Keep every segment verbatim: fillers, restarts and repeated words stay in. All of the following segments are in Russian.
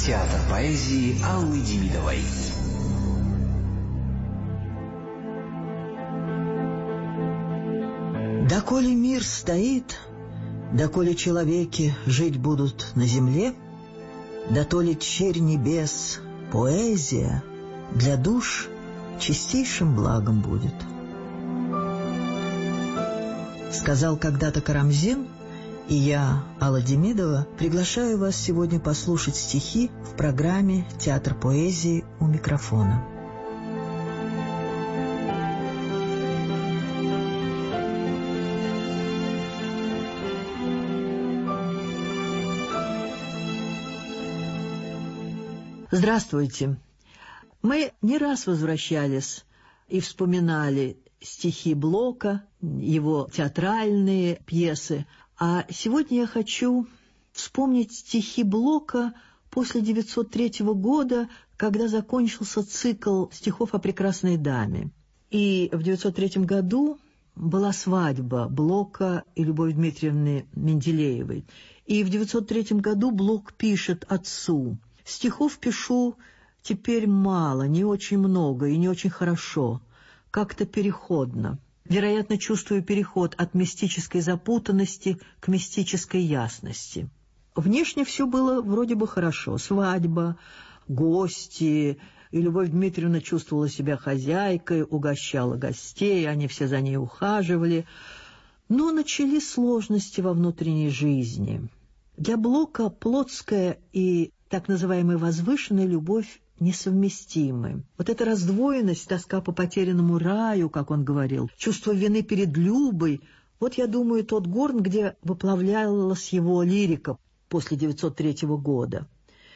Театр поэзии Аллы Демидовой. Доколе мир стоит, доколе человеки жить будут на земле, дотоле черь небес, поэзия для душ чистейшим благом будет. Сказал когда-то Карамзин, и я, Алла Демидова, приглашаю вас сегодня послушать стихи в программе «Театр поэзии» у микрофона. Здравствуйте! Мы не раз возвращались и вспоминали стихи Блока, его театральные пьесы, а сегодня я хочу вспомнить стихи Блока после девятьсот третьего года, когда закончился цикл стихов о прекрасной даме. И в девятьсот третьем году была свадьба Блока и Любови Дмитриевны Менделеевой. И в девятьсот третьем году Блок пишет отцу: «Стихов пишу теперь мало, не очень много и не очень хорошо, как-то переходно. Вероятно, чувствую переход от мистической запутанности к мистической ясности». Внешне все было вроде бы хорошо. Свадьба, гости, и Любовь Дмитриевна чувствовала себя хозяйкой, угощала гостей, они все за ней ухаживали. Но начались сложности во внутренней жизни. Для Блока плотская и так называемая возвышенная любовь несовместимы. Вот эта раздвоенность, тоска по потерянному раю, как он говорил, чувство вины перед Любой, вот, я думаю, тот горн, где выплавлялась его лирика после девятьсот третьего года.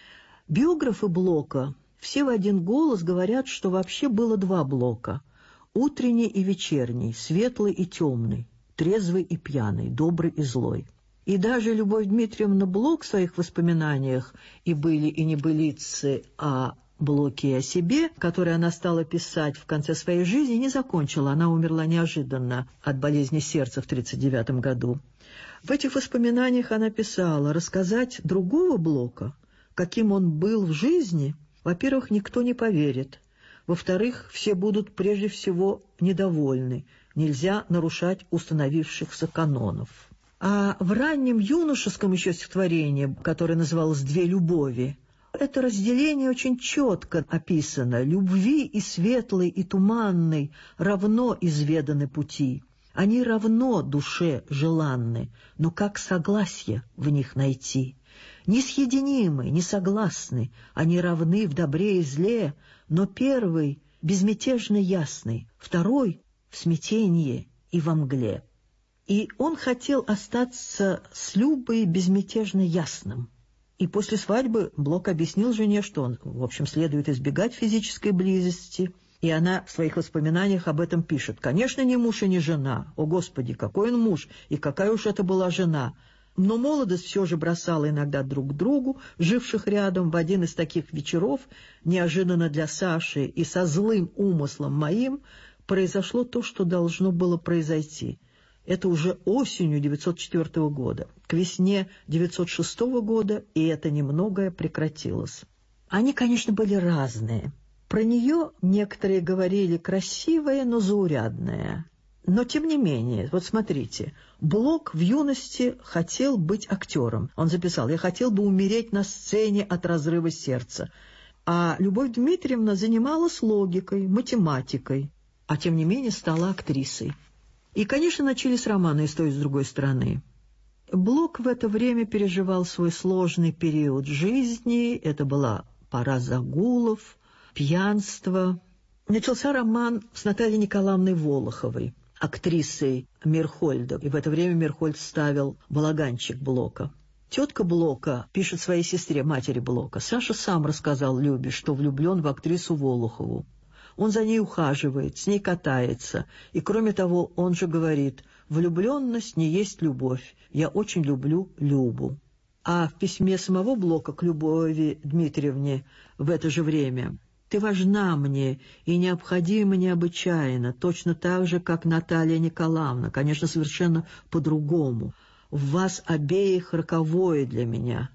Биографы Блока все в один голос говорят, что вообще было два Блока: утренний и вечерний, светлый и темный, трезвый и пьяный, добрый и злой. И даже Любовь Дмитриевна Блок в своих воспоминаниях «И были, и небылицы» о Блоке и о себе, которые она стала писать в конце своей жизни, не закончила. Она умерла неожиданно от болезни сердца в тридцать девятом году. В этих воспоминаниях она писала: рассказать другого Блока, каким он был в жизни, во-первых, никто не поверит. Во-вторых, все будут прежде всего недовольны. Нельзя нарушать установившихся канонов. А в раннем юношеском еще стихотворении, которое называлось «Две любови», это разделение очень четко описано. Любви и светлой, и туманной равно изведаны пути. Они равно душе желанны, но как согласие в них найти? Несъединимы, несогласны, они равны в добре и зле, но первый безмятежно ясный, второй в смятенье и во мгле. И он хотел остаться с Любой безмятежно ясным. И после свадьбы Блок объяснил жене, что он, в общем, следует избегать физической близости. И она в своих воспоминаниях об этом пишет: «Конечно, не муж и не жена. О, Господи, какой он муж, и какая уж это была жена. Но молодость все же бросала иногда друг к другу, живших рядом. В один из таких вечеров, неожиданно для Саши и со злым умыслом моим, произошло то, что должно было произойти». Это уже осенью девятьсот четвёртого года. К весне девятьсот шестого года и это немногое прекратилось. Они, конечно, были разные. Про нее некоторые говорили красивая, но заурядная. Но тем не менее, вот смотрите, Блок в юности хотел быть актером. Он записал: «Я хотел бы умереть на сцене от разрыва сердца». А Любовь Дмитриевна занималась логикой, математикой, а тем не менее стала актрисой. И, конечно, начались романы и с той, и с другой стороны. Блок в это время переживал свой сложный период жизни. Это была пора загулов, пьянства. Начался роман с Натальей Николаевной Волоховой, актрисой Мирхольда. И в это время Мирхольд ставил балаганчик Блока. Тетка Блока пишет своей сестре, матери Блока: «Саша сам рассказал Любе, что влюблен в актрису Волохову. Он за ней ухаживает, с ней катается. И, кроме того, он же говорит: влюбленность не есть любовь. Я очень люблю Любу». А в письме самого Блока к Любови Дмитриевне в это же время: «Ты важна мне и необходима необычайно, точно так же, как Наталья Николаевна, конечно, совершенно по-другому. В вас обеих роковое для меня».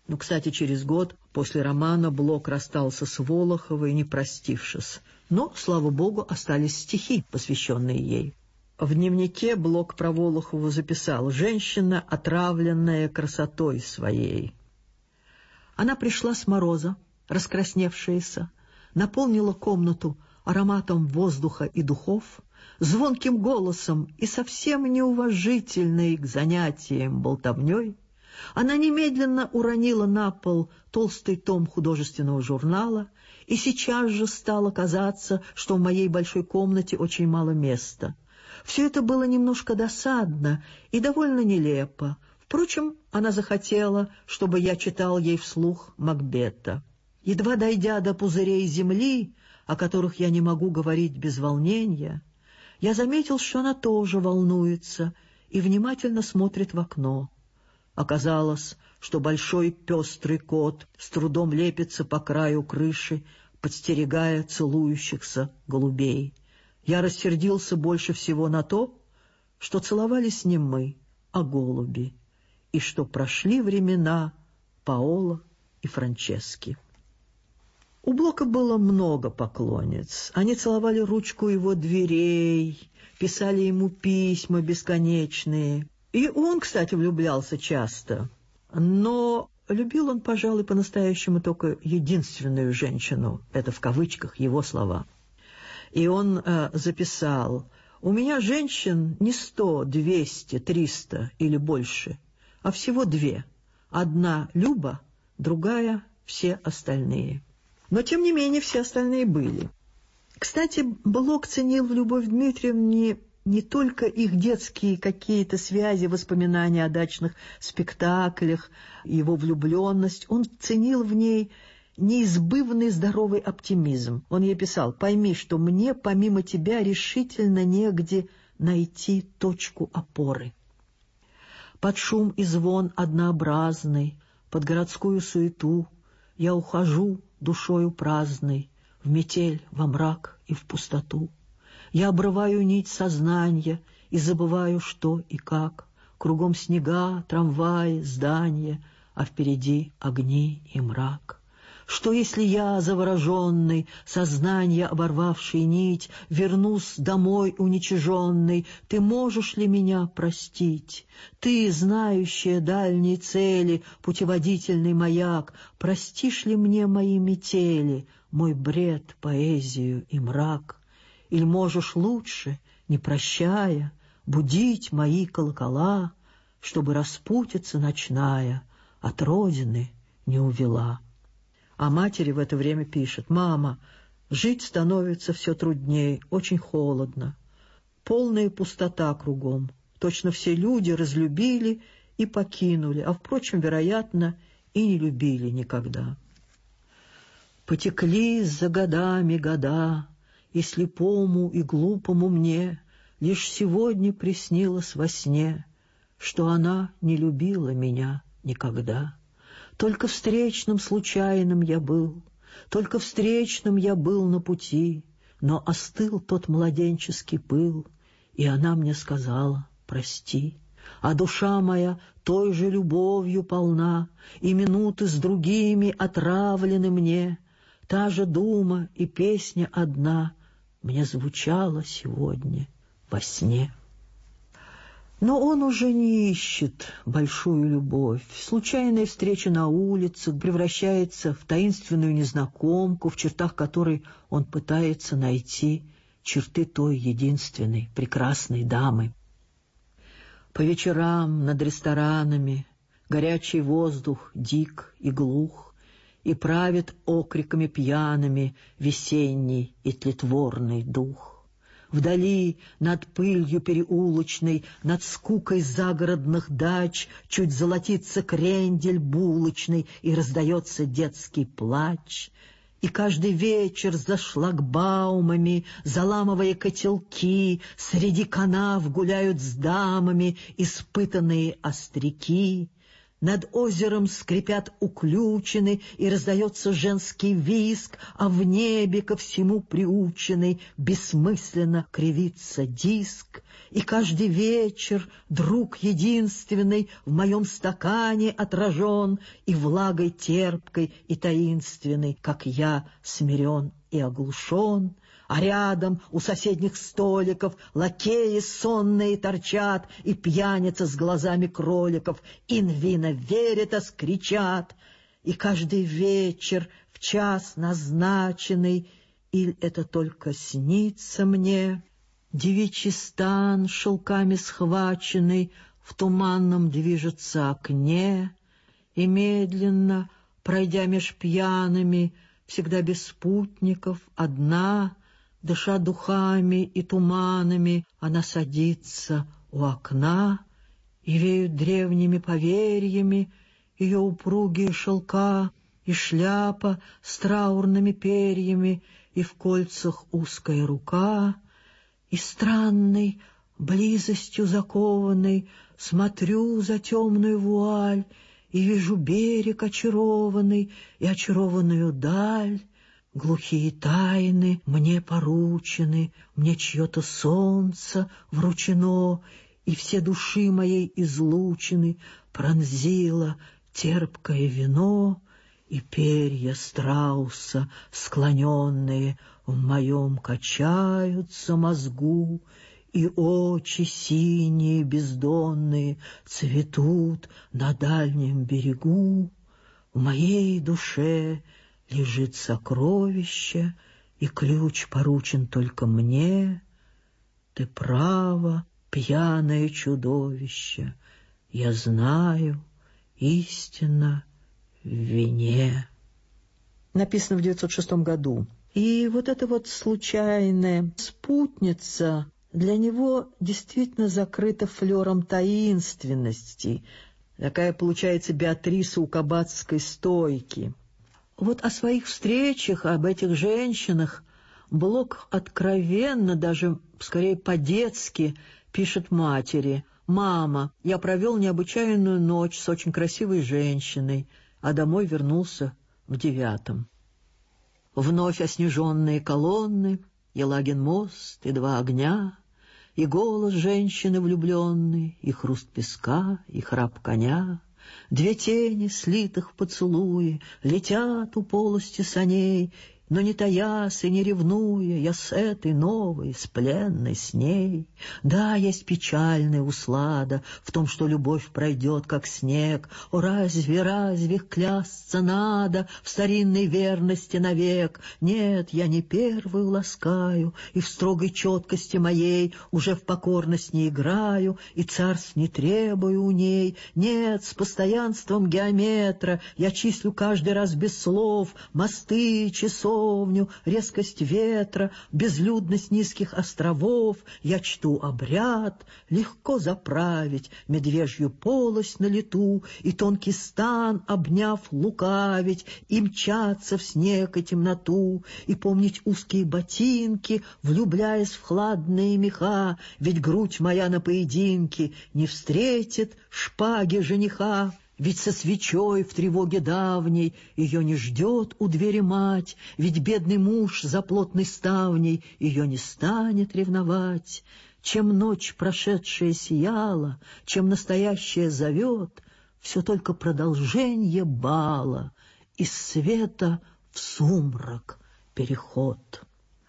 Ну, кстати, через год после романа Блок расстался с Волоховой, не простившись. Но, слава богу, остались стихи, посвященные ей. В дневнике Блок про Волохову записал: «Женщина, отравленная красотой своей». Она пришла с мороза, раскрасневшаяся, наполнила комнату ароматом воздуха и духов, звонким голосом и совсем неуважительной к занятиям болтовней. Она немедленно уронила на пол толстый том художественного журнала, и сейчас же стало казаться, что в моей большой комнате очень мало места. Все это было немножко досадно и довольно нелепо. Впрочем, она захотела, чтобы я читал ей вслух Макбета. Едва дойдя до пузырей земли, о которых я не могу говорить без волнения, я заметил, что она тоже волнуется и внимательно смотрит в окно. Оказалось, что большой пестрый кот с трудом лепится по краю крыши, подстерегая целующихся голубей. Я рассердился больше всего на то, что целовались не мы, а голуби, и что прошли времена Паоло и Франчески. У Блока было много поклонниц. Они целовали ручку его дверей, писали ему письма бесконечные. И он, кстати, влюблялся часто. Но любил он, пожалуй, по-настоящему только единственную женщину. Это в кавычках его слова. И он э, записал: «У меня женщин не сто, двести, триста или больше, а всего две. Одна Люба, другая все остальные». Но, тем не менее, все остальные были. Кстати, Блок ценил в Любовь Дмитриевне не только их детские какие-то связи, воспоминания о дачных спектаклях, его влюбленность. Он ценил в ней неизбывный здоровый оптимизм. Он ей писал: «Пойми, что мне помимо тебя решительно негде найти точку опоры. Под шум и звон однообразный, под городскую суету я ухожу душою праздной в метель, во мрак и в пустоту. Я обрываю нить сознания и забываю, что и как. Кругом снега, трамваи, здания, а впереди огни и мрак. Что, если я, завороженный, сознание оборвавший нить, вернусь домой уничиженный, ты можешь ли меня простить? Ты, знающая дальние цели, путеводительный маяк, простишь ли мне мои метели, мой бред, поэзию и мрак? Или можешь лучше, не прощая, будить мои колокола, чтобы распутица ночная от родины не увела?» А матери в это время пишет: «Мама, жить становится все труднее, очень холодно. Полная пустота кругом. Точно все люди разлюбили и покинули, а, впрочем, вероятно, и не любили никогда. Потекли за годами года, и слепому и глупому мне лишь сегодня приснилось во сне, что она не любила меня никогда. Только встречным случайным я был, только встречным я был на пути, но остыл тот младенческий пыл, и она мне сказала: прости. А душа моя той же любовью полна, и минуты с другими отравлены мне. Та же дума и песня одна мне звучала сегодня во сне». Но он уже не ищет большую любовь. Случайная встреча на улице превращается в таинственную незнакомку, в чертах которой он пытается найти черты той единственной прекрасной дамы. По вечерам над ресторанами горячий воздух дик и глух, и правит окриками пьяными весенний и тлетворный дух. Вдали, над пылью переулочной, над скукой загородных дач, чуть золотится крендель булочный, и раздается детский плач. И каждый вечер за шлагбаумами, заламывая котелки, среди канав гуляют с дамами испытанные остряки. Над озером скрипят уключены, и раздается женский визг, а в небе ко всему приученный бессмысленно кривится диск. И каждый вечер друг единственный в моем стакане отражен, и влагой терпкой и таинственной, как я, смирен и оглушен. А рядом у соседних столиков лакеи сонные торчат, и пьяница с глазами кроликов «In vino veritas» кричат. И каждый вечер в час назначенный, или это только снится мне, девичий стан, шелками схваченный, в туманном движется окне, и медленно, пройдя меж пьяными, всегда без спутников, одна, дыша духами и туманами, она садится у окна, и веют древними поверьями ее упругие шелка, и шляпа с траурными перьями, и в кольцах узкая рука, и странной близостью закованной смотрю за темную вуаль, и вижу берег очарованный и очарованную даль. Глухие тайны мне поручены, мне чье-то солнце вручено, и все души моей излучины пронзило терпкое вино, и перья страуса, склоненные в моем, качаются мозгу, и очи синие бездонные цветут на дальнем берегу. В моей душе лежит сокровище, и ключ поручен только мне. Ты право, пьяное чудовище, я знаю, истина в вине. Написано в девятьсот шестом году. И вот эта вот случайная спутница для него действительно закрыта флером таинственности. Такая получается Беатриса у кабацкой стойки. Вот о своих встречах, об этих женщинах Блок откровенно, даже скорее по-детски, пишет матери: «Мама, я провел необычайную ночь с очень красивой женщиной, а домой вернулся в девятом». Вновь оснеженные колонны, Елагин мост и два огня, и голос женщины влюбленной, и хруст песка, и храп коня. Две тени, слитых в поцелуе, летят у полости саней, но не таясь и не ревнуя, я с этой новой, с пленной, с ней. Да, есть печальная услада в том, что любовь пройдет, как снег. О, разве, разве клясться надо в старинной верности навек? Нет, я не первую ласкаю, и в строгой четкости моей уже в покорность не играю, и царств не требую у ней. Нет, с постоянством геометра я числю каждый раз без слов мосты, часов, резкость ветра, безлюдность низких островов. Я чту обряд, легко заправить медвежью полость на лету, и тонкий стан, обняв, лукавить, и мчаться в снег и темноту, и помнить узкие ботинки, влюбляясь в хладные меха, ведь грудь моя на поединке не встретит шпаги жениха. Ведь со свечой в тревоге давней ее не ждет у двери мать, ведь бедный муж за плотной ставней ее не станет ревновать. Чем ночь прошедшая сияла, чем настоящая зовет, все только продолжение бала, из света в сумрак переход.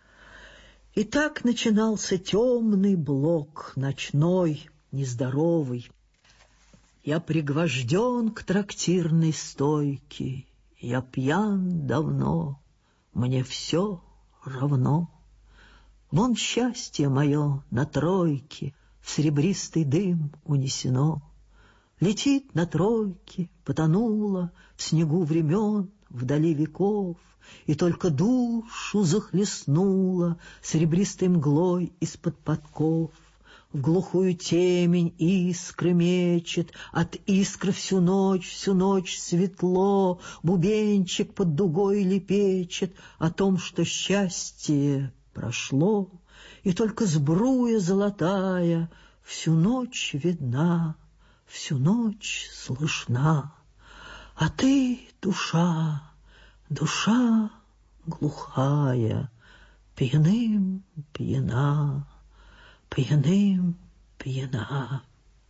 И так начинался темный Блок, ночной, нездоровый. Я пригвожден к трактирной стойке, я пьян давно, мне все равно. Вон счастье мое на тройке в серебристый дым унесено. Летит на тройке, потонуло в снегу времен, вдали веков, и только душу захлестнула серебристой мглой из-под подков. В глухую темень искры мечет, от искры всю ночь, всю ночь светло, бубенчик под дугой лепечет о том, что счастье прошло, и только сбруя золотая всю ночь видна, всю ночь слышна, а ты, душа, душа глухая, пьяным пьяна, пьяным пьяна.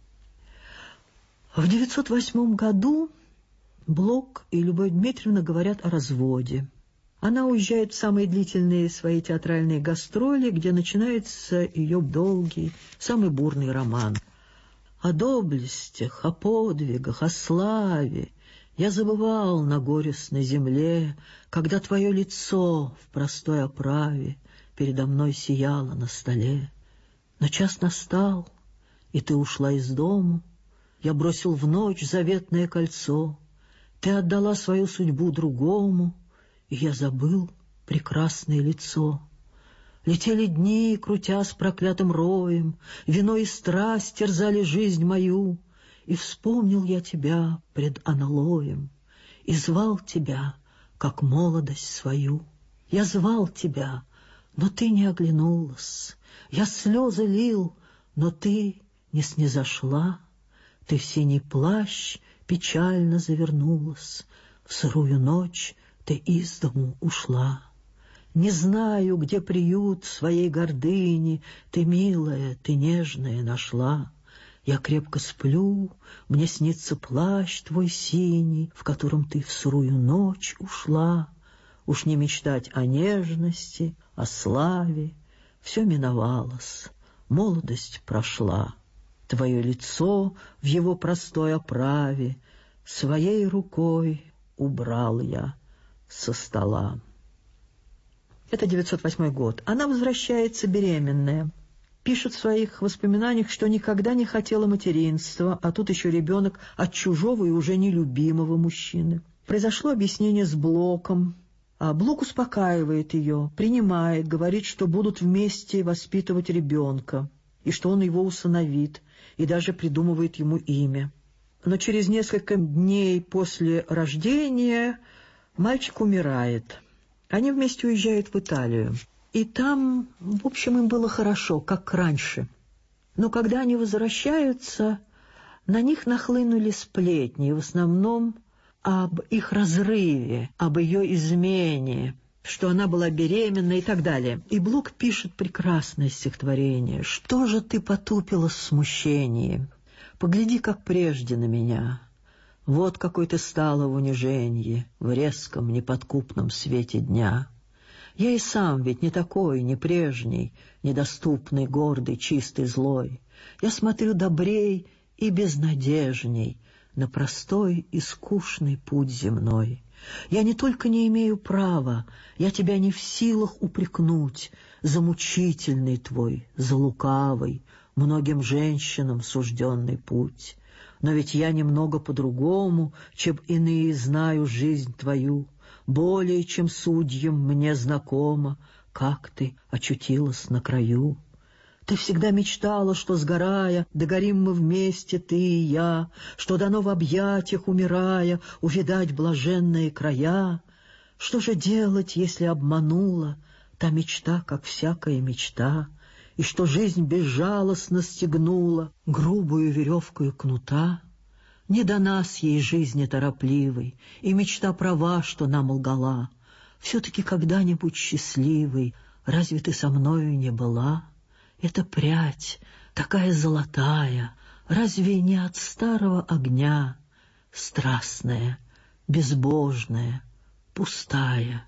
В девятьсот восьмом году Блок и Любовь Дмитриевна говорят о разводе. Она уезжает в самые длительные свои театральные гастроли, где начинается ее долгий, самый бурный роман. О доблестях, о подвигах, о славе я забывал на горестной земле, когда твое лицо в простой оправе передо мной сияло на столе. Но час настал, и ты ушла из дому. Я бросил в ночь заветное кольцо. Ты отдала свою судьбу другому, и я забыл прекрасное лицо. Летели дни, крутя с проклятым роем, вино и страсть терзали жизнь мою, и вспомнил я тебя пред аналоем, и звал тебя, как молодость свою. Я звал тебя, но ты не оглянулась, я слезы лил, но ты не снизошла, ты в синий плащ печально завернулась, в сырую ночь ты из дому ушла. Не знаю, где приют своей гордыни ты, милая, ты нежная, нашла. Я крепко сплю, мне снится плащ твой синий, в котором ты в сырую ночь ушла. Уж не мечтать о нежности, о славе, все миновалось, молодость прошла. Твое лицо в его простой оправе своей рукой убрал я со стола. Это девятьсот восьмой год. Она возвращается беременная. Пишет в своих воспоминаниях, что никогда не хотела материнства, а тут еще ребенок от чужого и уже нелюбимого мужчины. Произошло объяснение с Блоком. А Блок успокаивает ее, принимает, говорит, что будут вместе воспитывать ребенка, и что он его усыновит, и даже придумывает ему имя. Но через несколько дней после рождения мальчик умирает. Они вместе уезжают в Италию. И там, в общем, им было хорошо, как раньше. Но когда они возвращаются, на них нахлынули сплетни, в основном об их разрыве, об ее измене, что она была беременна и так далее. И Блок пишет прекрасное стихотворение. «Что же ты потупилась в смущении? Погляди, как прежде на меня. Вот какой ты стала в унижении, в резком, неподкупном свете дня. Я и сам ведь не такой, не прежний, недоступный, гордый, чистый, злой. Я смотрю добрей и безнадежней на простой и скучный путь земной. Я не только не имею права, я тебя не в силах упрекнуть за мучительный твой, за лукавый, многим женщинам сужденный путь. Но ведь я немного по-другому, чем иные знаю жизнь твою, более, чем судьям мне знакомо, как ты очутилась на краю. Ты всегда мечтала, что, сгорая, догорим мы вместе, ты и я, что дано в объятиях, умирая, увидать блаженные края. Что же делать, если обманула та мечта, как всякая мечта, и что жизнь безжалостно стегнула грубую веревкою кнута? Не до нас ей жизни торопливой, и мечта права, что нам лгала. Все-таки когда-нибудь счастливой, разве ты со мною не была? Эта прядь, такая золотая, разве не от старого огня? Страстная, безбожная, пустая,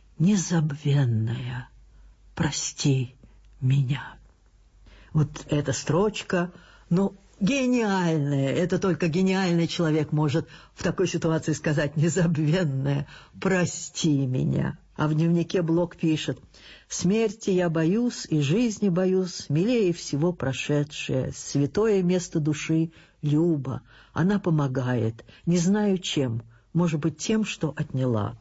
незабвенная, прости меня». Вот эта строчка, ну, гениальная. Это только гениальный человек может в такой ситуации сказать «незабвенная, прости меня». А в дневнике Блок пишет: «Смерти я боюсь и жизни боюсь, милее всего прошедшее, святое место души Люба. Она помогает, не знаю чем, может быть, тем, что отняла».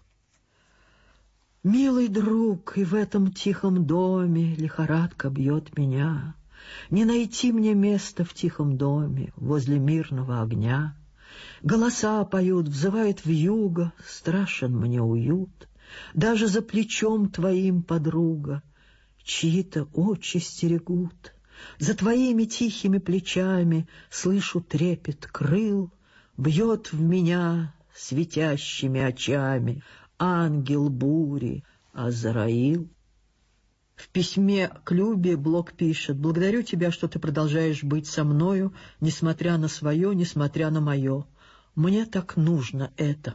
«Милый друг, и в этом тихом доме лихорадка бьет меня. Не найти мне места в тихом доме возле мирного огня. Голоса поют, взывает вьюга, страшен мне уют. Даже за плечом твоим, подруга, чьи-то очи стерегут. За твоими тихими плечами слышу трепет крыл, бьет в меня светящими очами ангел бури Азраил. В письме к Любе Блок пишет: «Благодарю тебя, что ты продолжаешь быть со мною, несмотря на свое, несмотря на мое. Мне так нужно это.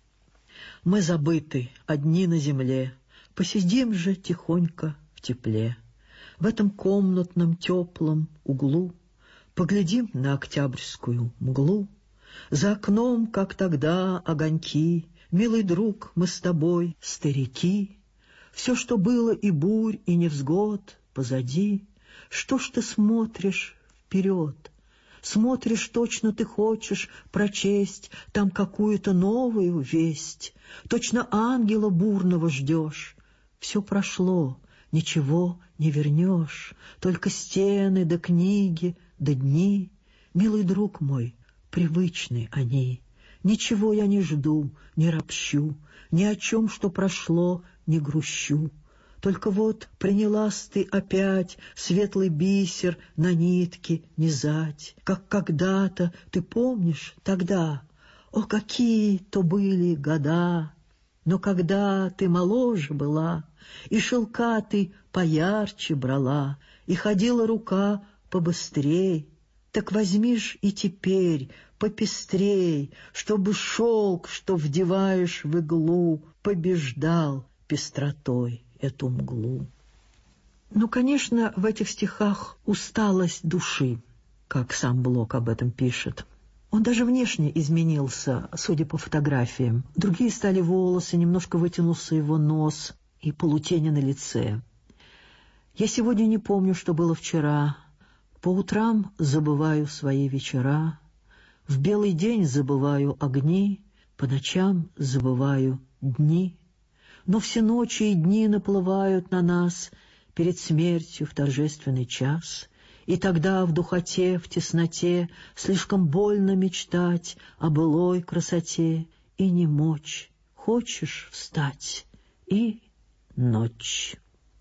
Мы забыты, одни на земле, посидим же тихонько в тепле. В этом комнатном теплом углу поглядим на октябрьскую мглу. За окном, как тогда, огоньки, милый друг, мы с тобой, старики. Все, что было и бурь, и невзгод, позади. Что ж ты смотришь вперед? Смотришь, точно ты хочешь прочесть там какую-то новую весть. Точно ангела бурного ждешь. Все прошло, ничего не вернешь, только стены да книги да дни. Милый друг мой, привычны они. Ничего я не жду, не ропщу, ни о чем, что прошло, не грущу. Только вот принялась ты опять светлый бисер на нитке низать, как когда-то, ты помнишь, тогда. О, какие то были года! Но когда ты моложе была, и шелка ты поярче брала, и ходила рука побыстрей, так возьми ж и теперь попестрей, чтобы шелк, что вдеваешь в иглу, побеждал пестротой эту мглу». Ну, конечно, в этих стихах усталость души, как сам Блок об этом пишет. Он даже внешне изменился, судя по фотографиям. Другие стали волосы, немножко вытянулся его нос и полутени на лице. «Я сегодня не помню, что было вчера. По утрам забываю свои вечера. В белый день забываю огни, по ночам забываю дни. Но все ночи и дни наплывают на нас перед смертью в торжественный час. И тогда в духоте, в тесноте слишком больно мечтать о былой красоте и не мочь. Хочешь встать — и ночь.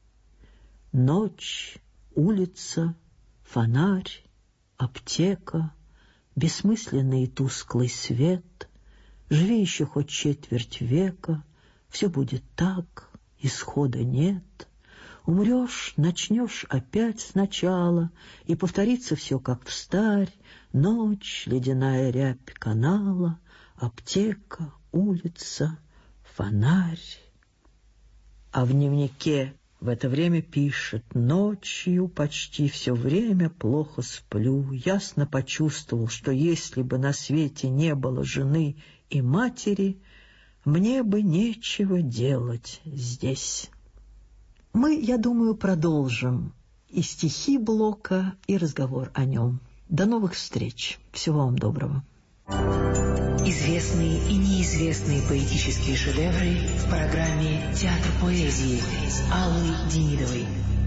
Ночь, улица, фонарь, аптека, бессмысленный и тусклый свет. Живи еще хоть четверть века, все будет так, исхода нет. Умрешь, начнешь опять сначала, и повторится все, как встарь. Ночь, ледяная рябь канала, аптека, улица, фонарь. А в дневнике в это время пишет: «Ночью почти все время плохо сплю. Ясно почувствовал, что если бы на свете не было жены и матери, мне бы нечего делать здесь». Мы, я думаю, продолжим и стихи Блока, и разговор о нем. До новых встреч. Всего вам доброго. Известные и неизвестные поэтические шедевры в программе «Театр поэзии» Аллы Демидовой.